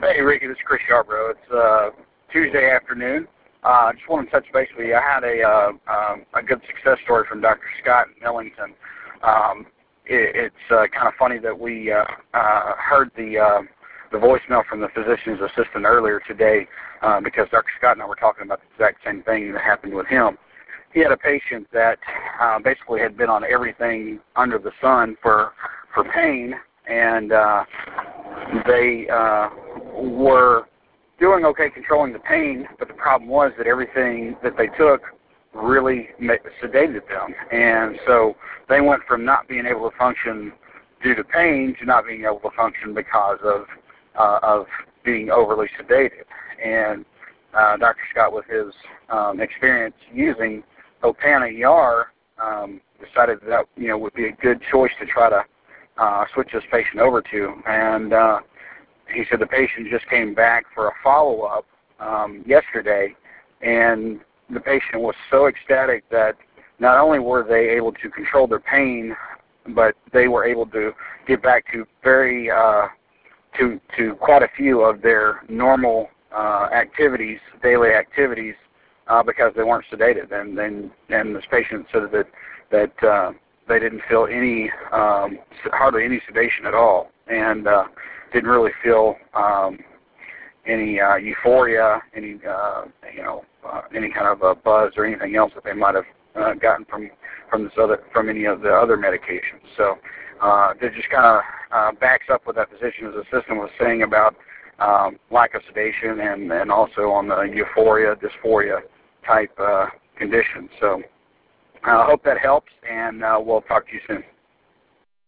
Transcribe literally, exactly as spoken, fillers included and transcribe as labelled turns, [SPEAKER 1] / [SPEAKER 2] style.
[SPEAKER 1] Hey, Ricky, this is Chris Yarbrough. It's uh, Tuesday afternoon. I uh, just want to touch base with you. I had a uh, um, a good success story from Doctor Scott in Millington. Um, it, it's uh, kind of funny that we uh, uh, heard the uh, the voicemail from the physician's assistant earlier today uh, because Doctor Scott and I were talking about the exact same thing that happened with him. He had a patient that uh, basically had been on everything under the sun for for pain, and uh, they uh, were doing okay controlling the pain, but the problem was that everything that they took really sedated them. And so they went from not being able to function due to pain to not being able to function because of uh, of being overly sedated. And uh, Doctor Scott, with his um, experience using Opana E R, um, decided that, that you know would be a good choice to try to uh, switch this patient over to. And uh, he said the patient just came back for a follow-up um, yesterday, and the patient was so ecstatic that not only were they able to control their pain, but they were able to get back to very uh, to to quite a few of their normal uh, activities, daily activities, uh, because they weren't sedated. And then and this patient said that that uh, they didn't feel any um, hardly any sedation at all, and uh, didn't really feel um, any uh, euphoria, any uh, you know, uh, any kind of a buzz or anything else that they might have uh, gotten from from this other from any of the other medications. So uh, it just kind of uh, backs up what that physician's assistant was saying about um, lack of sedation and and also on the euphoria, dysphoria type uh, condition. So I uh, hope that helps, and uh, we'll talk to you soon.